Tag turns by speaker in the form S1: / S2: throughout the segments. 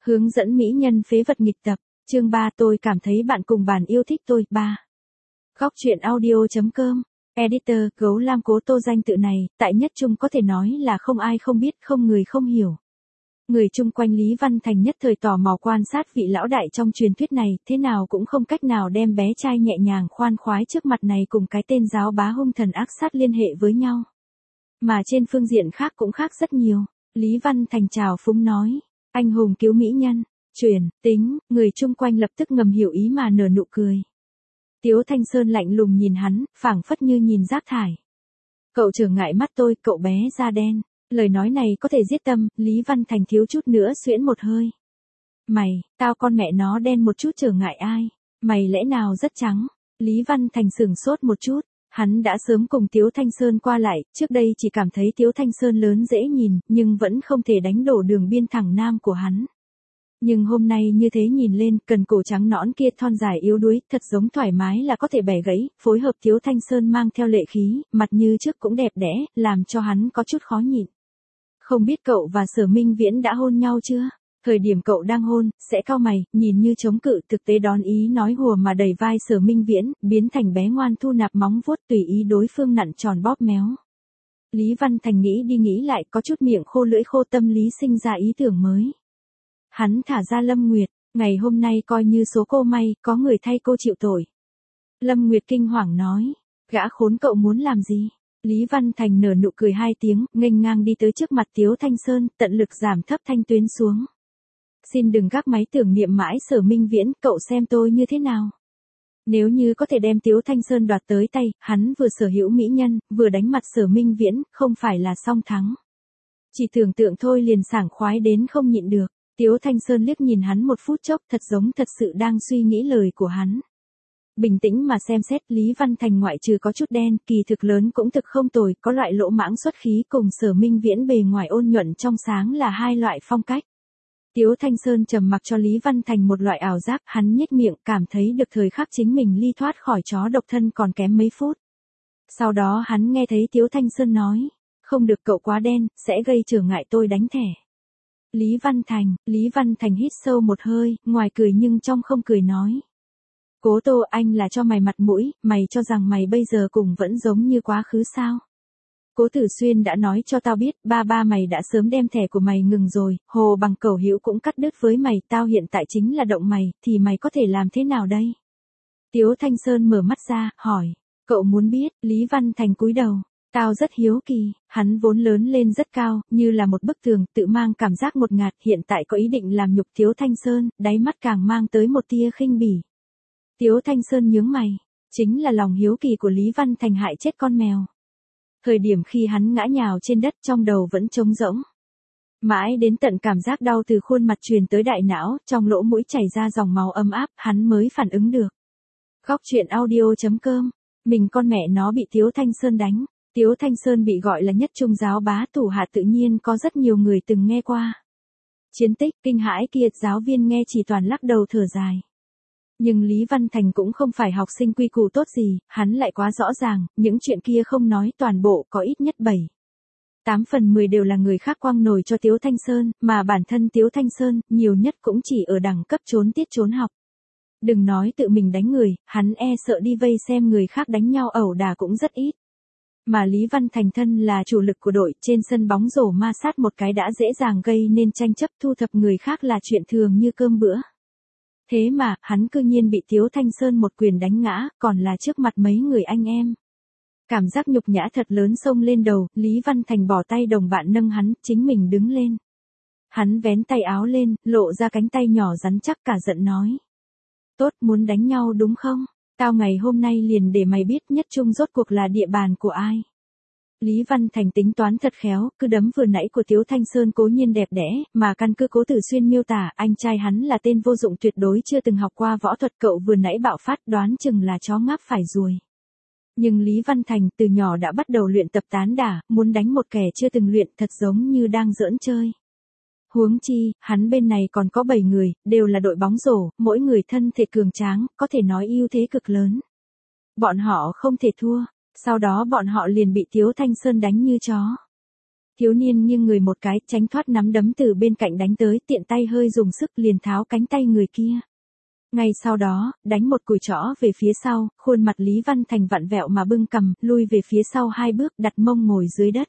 S1: Hướng dẫn mỹ nhân phế vật nghịch tập, chương 3 tôi cảm thấy bạn cùng bàn yêu thích tôi, 3. Góc truyện audio.com, editor, Gấu Lam Cố Tô danh tự này, tại nhất trung có thể nói là không ai không biết, không người không hiểu. Người chung quanh Lý Văn Thành nhất thời tò mò quan sát vị lão đại trong truyền thuyết này, thế nào cũng không cách nào đem bé trai nhẹ nhàng khoan khoái trước mặt này cùng cái tên giáo bá hung thần ác sát liên hệ với nhau. Mà trên phương diện khác cũng khác rất nhiều. Lý Văn Thành chào phúng nói, anh hùng cứu mỹ nhân, truyền, tính, người chung quanh lập tức ngầm hiểu ý mà nở nụ cười. Tiếu Thanh Sơn lạnh lùng nhìn hắn, phảng phất như nhìn rác thải. Cậu trở ngại mắt tôi, cậu bé da đen. Lời nói này có thể giết tâm, Lý Văn Thành thiếu chút nữa xuyễn một hơi. Mày, tao con mẹ nó đen một chút trở ngại ai? Mày lẽ nào rất trắng? Lý Văn Thành sửng sốt một chút. Hắn đã sớm cùng Tiếu Thanh Sơn qua lại, trước đây chỉ cảm thấy Tiếu Thanh Sơn lớn dễ nhìn, nhưng vẫn không thể đánh đổ đường biên thẳng nam của hắn. Nhưng hôm nay như thế nhìn lên, cần cổ trắng nõn kia thon dài yếu đuối, thật giống thoải mái là có thể bẻ gãy, phối hợp Tiếu Thanh Sơn mang theo lệ khí, mặt như trước cũng đẹp đẽ, làm cho hắn có chút khó nhịn. Không biết cậu và Sở Minh Viễn đã hôn nhau chưa? Thời điểm cậu đang hôn, sẽ cau mày, nhìn như chống cự, thực tế đón ý nói hùa mà đẩy vai Sở Minh Viễn, biến thành bé ngoan thu nạp móng vuốt tùy ý đối phương nặn tròn bóp méo. Lý Văn Thành nghĩ đi nghĩ lại, có chút miệng khô lưỡi khô, tâm lý sinh ra ý tưởng mới. Hắn thả ra Lâm Nguyệt, ngày hôm nay coi như số cô may, có người thay cô chịu tội. Lâm Nguyệt kinh hoàng nói, gã khốn cậu muốn làm gì? Lý Văn Thành nở nụ cười hai tiếng, nghênh ngang đi tới trước mặt Tiếu Thanh Sơn, tận lực giảm thấp thanh tuyến xuống. Xin đừng gác máy tưởng niệm mãi Sở Minh Viễn, cậu xem tôi như thế nào? Nếu như có thể đem Tiếu Thanh Sơn đoạt tới tay, hắn vừa sở hữu mỹ nhân, vừa đánh mặt Sở Minh Viễn, không phải là song thắng. Chỉ tưởng tượng thôi liền sảng khoái đến không nhịn được. Tiếu Thanh Sơn liếc nhìn hắn một phút chốc, thật giống thật sự đang suy nghĩ lời của hắn. Bình tĩnh mà xem xét, Lý Văn Thành ngoại trừ có chút đen, kỳ thực lớn cũng thực không tồi, có loại lỗ mãng xuất khí cùng Sở Minh Viễn bề ngoài ôn nhuận trong sáng là hai loại phong cách. Tiếu Thanh Sơn trầm mặc cho Lý Văn Thành một loại ảo giác, hắn nhếch miệng, cảm thấy được thời khắc chính mình ly thoát khỏi chó độc thân còn kém mấy phút. Sau đó hắn nghe thấy Tiếu Thanh Sơn nói, không được, cậu quá đen, sẽ gây trở ngại tôi đánh thẻ. Lý Văn Thành hít sâu một hơi, ngoài cười nhưng trong không cười nói. Cố Tô, anh là cho mày mặt mũi, mày cho rằng mày bây giờ cùng vẫn giống như quá khứ sao? Cố Tử Xuyên đã nói cho tao biết, ba mày đã sớm đem thẻ của mày ngừng rồi, Hồ Bằng Cẩu Hữu cũng cắt đứt với mày, tao hiện tại chính là động mày, thì mày có thể làm thế nào đây? Tiếu Thanh Sơn mở mắt ra, hỏi, cậu muốn biết? Lý Văn Thành cúi đầu. Tao rất hiếu kỳ, hắn vốn lớn lên rất cao, như là một bức tường, tự mang cảm giác ngột ngạt, hiện tại có ý định làm nhục Tiếu Thanh Sơn, đáy mắt càng mang tới một tia khinh bỉ. Tiếu Thanh Sơn nhướng mày, chính là lòng hiếu kỳ của Lý Văn Thành hại chết con mèo. Thời điểm khi hắn ngã nhào trên đất trong đầu vẫn trống rỗng. Mãi đến tận cảm giác đau từ khuôn mặt truyền tới đại não, trong lỗ mũi chảy ra dòng máu ấm áp, hắn mới phản ứng được. Góc truyện audio.com, mình con mẹ nó bị Tiếu Thanh Sơn đánh. Tiếu Thanh Sơn bị gọi là nhất trung giáo bá thủ hạ, tự nhiên có rất nhiều người từng nghe qua. Chiến tích kinh hãi kia, giáo viên nghe chỉ toàn lắc đầu thở dài. Nhưng Lý Văn Thành cũng không phải học sinh quy củ tốt gì, hắn lại quá rõ ràng, những chuyện kia không nói toàn bộ có ít nhất 8 phần 10 đều là người khác quăng nổi cho Tiếu Thanh Sơn, mà bản thân Tiếu Thanh Sơn, nhiều nhất cũng chỉ ở đẳng cấp trốn tiết trốn học. Đừng nói tự mình đánh người, hắn e sợ đi vây xem người khác đánh nhau ẩu đả cũng rất ít. Mà Lý Văn Thành thân là chủ lực của đội, trên sân bóng rổ ma sát một cái đã dễ dàng gây nên tranh chấp, thu thập người khác là chuyện thường như cơm bữa. Thế mà, hắn cư nhiên bị Tiếu Thanh Sơn một quyền đánh ngã, còn là trước mặt mấy người anh em. Cảm giác nhục nhã thật lớn xông lên đầu, Lý Văn Thành bỏ tay đồng bạn nâng hắn, chính mình đứng lên. Hắn vén tay áo lên, lộ ra cánh tay nhỏ rắn chắc, cả giận nói. Tốt, muốn đánh nhau đúng không? Tao ngày hôm nay liền để mày biết nhất trung rốt cuộc là địa bàn của ai. Lý Văn Thành tính toán thật khéo, cứ đấm vừa nãy của Tiếu Thanh Sơn cố nhiên đẹp đẽ, mà căn cứ Cố Tử Xuyên miêu tả, anh trai hắn là tên vô dụng tuyệt đối chưa từng học qua võ thuật, cậu vừa nãy bạo phát đoán chừng là chó ngáp phải ruồi. Nhưng Lý Văn Thành từ nhỏ đã bắt đầu luyện tập tán đả, muốn đánh một kẻ chưa từng luyện thật giống như đang giỡn chơi. Huống chi, hắn bên này còn có 7 người, đều là đội bóng rổ, mỗi người thân thể cường tráng, có thể nói ưu thế cực lớn. Bọn họ không thể thua, sau đó bọn họ liền bị Tiếu Thanh Sơn đánh như chó. Thiếu niên nghiêng người một cái, tránh thoát nắm đấm từ bên cạnh đánh tới, tiện tay hơi dùng sức liền tháo cánh tay người kia. Ngay sau đó, đánh một cùi trỏ về phía sau, khuôn mặt Lý Văn Thành vặn vẹo mà bưng cằm, lui về phía sau 2 bước, đặt mông ngồi dưới đất.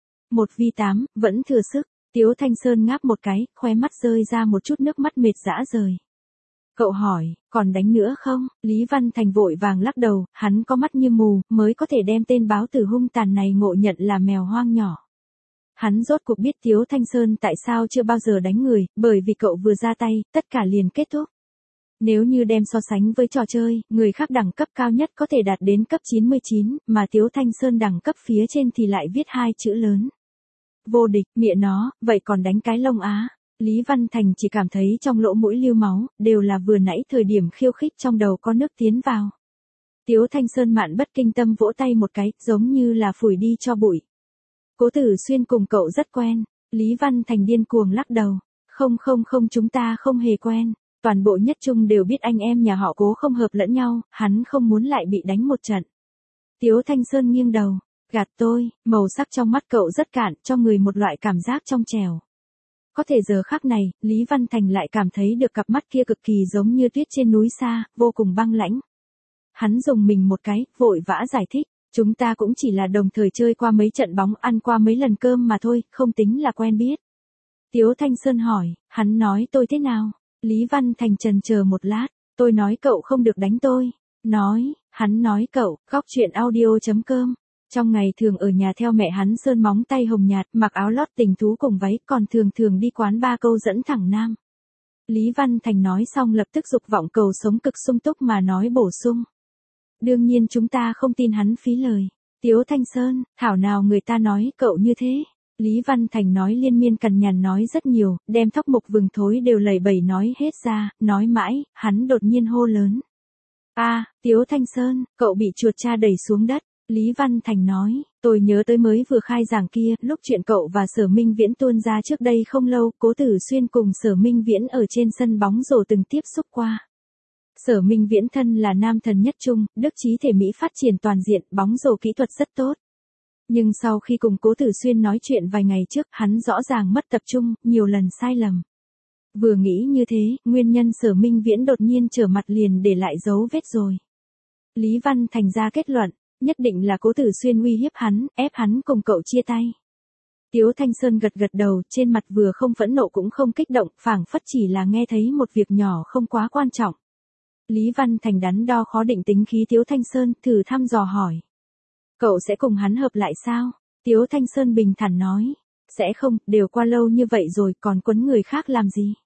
S1: 1v8, vẫn thừa sức. Tiếu Thanh Sơn ngáp một cái, khóe mắt rơi ra một chút nước mắt mệt rã rời. Cậu hỏi, còn đánh nữa không? Lý Văn Thành vội vàng lắc đầu, hắn có mắt như mù, mới có thể đem tên báo tử hung tàn này ngộ nhận là mèo hoang nhỏ. Hắn rốt cuộc biết Tiếu Thanh Sơn tại sao chưa bao giờ đánh người, bởi vì cậu vừa ra tay, tất cả liền kết thúc. Nếu như đem so sánh với trò chơi, người khác đẳng cấp cao nhất có thể đạt đến cấp 99, mà Tiếu Thanh Sơn đẳng cấp phía trên thì lại viết 2 chữ lớn. Vô địch, mẹ nó, vậy còn đánh cái lông á. Lý Văn Thành chỉ cảm thấy trong lỗ mũi lưu máu, đều là vừa nãy thời điểm khiêu khích trong đầu có nước tiến vào. Tiếu Thanh Sơn mạn bất kinh tâm vỗ tay một cái, giống như là phủi đi cho bụi. Cố Tử Xuyên cùng cậu rất quen. Lý Văn Thành điên cuồng lắc đầu. Không, chúng ta không hề quen. Toàn bộ Nhất Trung đều biết anh em nhà họ Cố không hợp lẫn nhau, hắn không muốn lại bị đánh một trận. Tiếu Thanh Sơn nghiêng đầu. Gạt tôi, màu sắc trong mắt cậu rất cạn, cho người một loại cảm giác trong trẻo. Có thể giờ khắc này, Lý Văn Thành lại cảm thấy được cặp mắt kia cực kỳ giống như tuyết trên núi xa, vô cùng băng lãnh. Hắn dùng mình một cái, vội vã giải thích, chúng ta cũng chỉ là đồng thời chơi qua mấy trận bóng, ăn qua mấy lần cơm mà thôi, không tính là quen biết. Tiếu Thanh Sơn hỏi, hắn nói tôi thế nào? Lý Văn Thành chần chờ một lát, tôi nói cậu không được đánh tôi. Hắn nói cậu, góc truyện audio.com. Trong ngày thường ở nhà theo mẹ hắn sơn móng tay hồng nhạt, mặc áo lót tình thú cùng váy, còn thường đi quán ba câu dẫn thẳng nam. Lý Văn Thành nói xong lập tức dục vọng cầu sống cực sung túc mà nói bổ sung. Đương nhiên chúng ta không tin hắn phí lời. Tiếu Thanh Sơn, thảo nào người ta nói cậu như thế. Lý Văn Thành nói liên miên cằn nhằn nói rất nhiều, đem thóc mục vừng thối đều lầy bẩy nói hết ra, nói mãi, hắn đột nhiên hô lớn. Tiếu Thanh Sơn, cậu bị chuột cha đẩy xuống đất. Lý Văn Thành nói, tôi nhớ tới mới vừa khai giảng kia, lúc chuyện cậu và Sở Minh Viễn tuôn ra trước đây không lâu, Cố Tử Xuyên cùng Sở Minh Viễn ở trên sân bóng rổ từng tiếp xúc qua. Sở Minh Viễn thân là nam thần Nhất Trung, đức trí thể mỹ phát triển toàn diện, bóng rổ kỹ thuật rất tốt. Nhưng sau khi cùng Cố Tử Xuyên nói chuyện vài ngày trước, hắn rõ ràng mất tập trung, nhiều lần sai lầm. Vừa nghĩ như thế, nguyên nhân Sở Minh Viễn đột nhiên trở mặt liền để lại dấu vết rồi. Lý Văn Thành ra kết luận, nhất định là Cố Tử Xuyên uy hiếp hắn, ép hắn cùng cậu chia tay. Tiếu Thanh Sơn gật đầu, trên mặt vừa không phẫn nộ cũng không kích động, phảng phất chỉ là nghe thấy một việc nhỏ không quá quan trọng. Lý Văn Thành đắn đo khó định tính khí Tiếu Thanh Sơn, thử thăm dò hỏi. Cậu sẽ cùng hắn hợp lại sao? Tiếu Thanh Sơn bình thản nói. Sẽ không, đều qua lâu như vậy rồi, còn quấn người khác làm gì?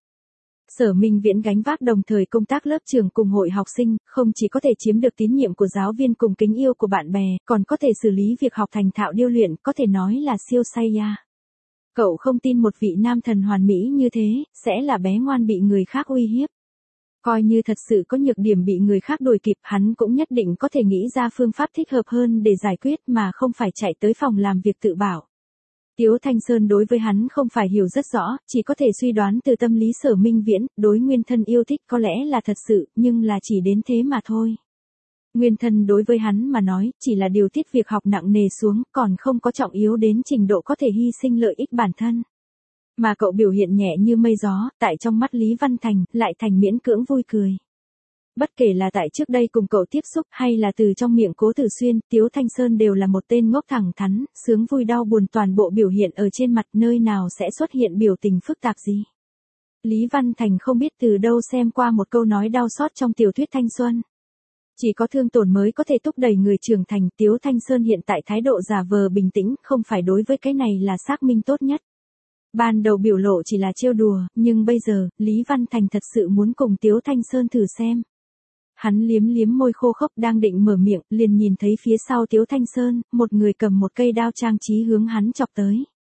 S1: Sở Minh Viễn gánh vác đồng thời công tác lớp trường cùng hội học sinh, không chỉ có thể chiếm được tín nhiệm của giáo viên cùng kính yêu của bạn bè, còn có thể xử lý việc học thành thạo điêu luyện, có thể nói là siêu say ya. Cậu không tin một vị nam thần hoàn mỹ như thế, sẽ là bé ngoan bị người khác uy hiếp. Coi như thật sự có nhược điểm bị người khác đuổi kịp, hắn cũng nhất định có thể nghĩ ra phương pháp thích hợp hơn để giải quyết mà không phải chạy tới phòng làm việc tự bảo. Tiếu Thanh Sơn đối với hắn không phải hiểu rất rõ, chỉ có thể suy đoán từ tâm lý Sở Minh Viễn, đối nguyên thân yêu thích có lẽ là thật sự, nhưng là chỉ đến thế mà thôi. Nguyên thân đối với hắn mà nói, chỉ là điều tiết việc học nặng nề xuống, còn không có trọng yếu đến trình độ có thể hy sinh lợi ích bản thân. Mà cậu biểu hiện nhẹ như mây gió, tại trong mắt Lý Văn Thành, lại thành miễn cưỡng vui cười. Bất kể là tại trước đây cùng cậu tiếp xúc hay là từ trong miệng Cố Tử Xuyên, Tiếu Thanh Sơn đều là một tên ngốc thẳng thắn, sướng vui đau buồn toàn bộ biểu hiện ở trên mặt, nơi nào sẽ xuất hiện biểu tình phức tạp gì. Lý Văn Thành không biết từ đâu xem qua một câu nói đau xót trong tiểu thuyết thanh xuân. Chỉ có thương tổn mới có thể thúc đẩy người trưởng thành. Tiếu Thanh Sơn hiện tại thái độ giả vờ bình tĩnh, không phải đối với cái này là xác minh tốt nhất. Ban đầu biểu lộ chỉ là trêu đùa, nhưng bây giờ, Lý Văn Thành thật sự muốn cùng Tiếu Thanh Sơn thử xem. Hắn liếm môi khô khốc đang định mở miệng, liền nhìn thấy phía sau Tiếu Thanh Sơn, một người cầm một cây đao trang trí hướng hắn chọc tới.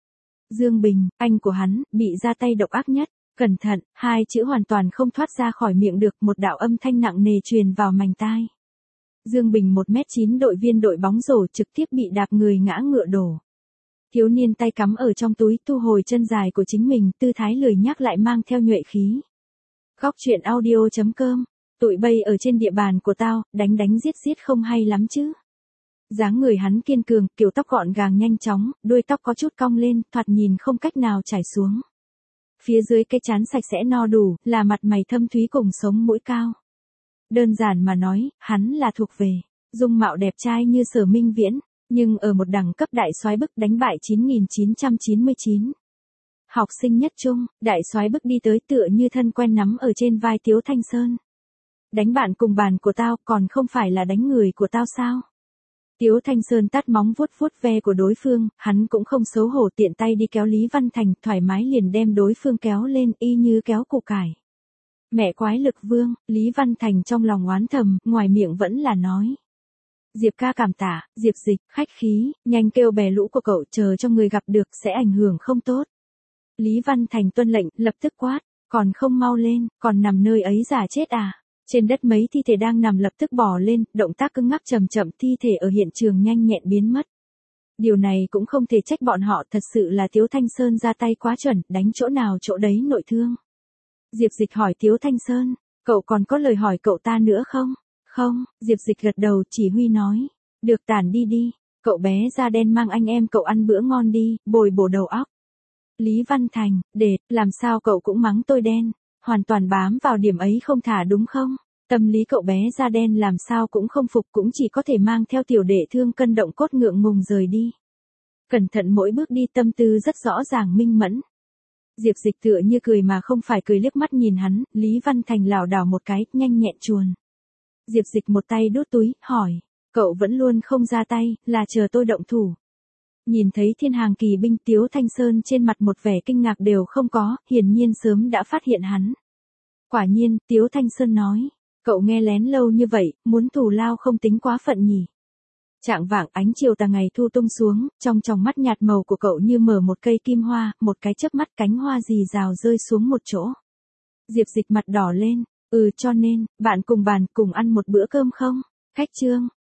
S1: Dương Bình, anh của hắn, bị ra tay độc ác nhất. Cẩn thận, 2 chữ hoàn toàn không thoát ra khỏi miệng được, một đạo âm thanh nặng nề truyền vào mành tai. Dương Bình 1m9 đội viên đội bóng rổ trực tiếp bị đạp người ngã ngựa đổ. Thiếu niên tay cắm ở trong túi, thu hồi chân dài của chính mình, tư thái lười nhác lại mang theo nhuệ khí. Góc truyện audio.com. Tụi bay ở trên địa bàn của tao, đánh giết không hay lắm chứ. Dáng người hắn kiên cường, kiểu tóc gọn gàng nhanh chóng, đuôi tóc có chút cong lên, thoạt nhìn không cách nào chảy xuống. Phía dưới cái trán sạch sẽ no đủ, là mặt mày thâm thúy cùng sống mũi cao. Đơn giản mà nói, hắn là thuộc về dung mạo đẹp trai như Sở Minh Viễn, nhưng ở một đẳng cấp đại soái bức đánh bại 9999. Học sinh nhất trung, đại soái bức đi tới tựa như thân quen nắm ở trên vai Tiếu Thanh Sơn. Đánh bạn cùng bàn của tao còn không phải là đánh người của tao sao? Tiếu Thanh Sơn tát móng vuốt vuốt ve của đối phương, hắn cũng không xấu hổ tiện tay đi kéo Lý Văn Thành, thoải mái liền đem đối phương kéo lên y như kéo củ cải. Mẹ quái lực vương, Lý Văn Thành trong lòng oán thầm, ngoài miệng vẫn là nói. Diệp ca cảm tạ, Diệp Dịch, khách khí, nhanh kêu bè lũ của cậu chờ cho người gặp được sẽ ảnh hưởng không tốt. Lý Văn Thành tuân lệnh, lập tức quát, còn không mau lên, còn nằm nơi ấy giả chết à. Trên đất mấy thi thể đang nằm lập tức bò lên, động tác cứng ngắc chậm chậm, thi thể ở hiện trường nhanh nhẹn biến mất. Điều này cũng không thể trách bọn họ, thật sự là Tiếu Thanh Sơn ra tay quá chuẩn, đánh chỗ nào chỗ đấy nội thương. Diệp Dịch hỏi Tiếu Thanh Sơn, cậu còn có lời hỏi cậu ta nữa không? Không, Diệp Dịch gật đầu, chỉ huy nói. Được tản đi đi, cậu bé da đen mang anh em cậu ăn bữa ngon đi, bồi bổ đầu óc. Lý Văn Thành, làm sao cậu cũng mắng tôi đen, hoàn toàn bám vào điểm ấy không thả đúng không? Tâm lý cậu bé da đen làm sao cũng không phục, cũng chỉ có thể mang theo tiểu đệ thương cân động cốt ngượng ngùng rời đi. Cẩn thận mỗi bước đi, tâm tư rất rõ ràng minh mẫn. Diệp Dịch tựa như cười mà không phải cười, liếc mắt nhìn hắn, Lý Văn Thành lảo đảo một cái, nhanh nhẹn chuồn. Diệp Dịch một tay đút túi, hỏi, cậu vẫn luôn không ra tay, là chờ tôi động thủ. Nhìn thấy thiên hàng kỳ binh, Tiếu Thanh Sơn trên mặt một vẻ kinh ngạc đều không có, hiển nhiên sớm đã phát hiện hắn. Quả nhiên, Tiếu Thanh Sơn nói, cậu nghe lén lâu như vậy, muốn thù lao không tính quá phận nhỉ. Trạng vạng ánh chiều tà ngày thu tung xuống, trong tròng mắt nhạt màu của cậu như mở một cây kim hoa, một cái chớp mắt cánh hoa rì rào rơi xuống một chỗ. Diệp Dịch mặt đỏ lên, cho nên, bạn cùng bàn cùng ăn một bữa cơm không? Khách trương,